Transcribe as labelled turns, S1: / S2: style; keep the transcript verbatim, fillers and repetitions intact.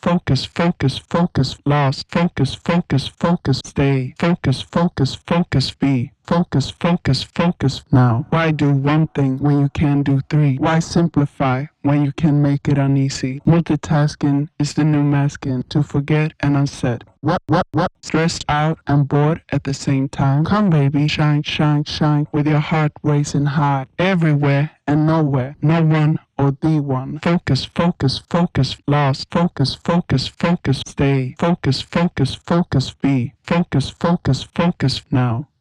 S1: focus, focus, focus, lost, focus, focus, focus, stay, focus, focus, focus, be. Focus, focus, focus now. Why do one thing when you can do three? Why simplify when you can make it uneasy? Multitasking is the new masking to forget and unset. What, what, what? Stressed out and bored at the same time. Come baby, shine, shine, shine with your heart racing high. Everywhere and nowhere, no one or the one. Focus, focus, focus, lost. Focus, focus, focus, stay. Focus, focus, focus, be. Focus, focus, focus now.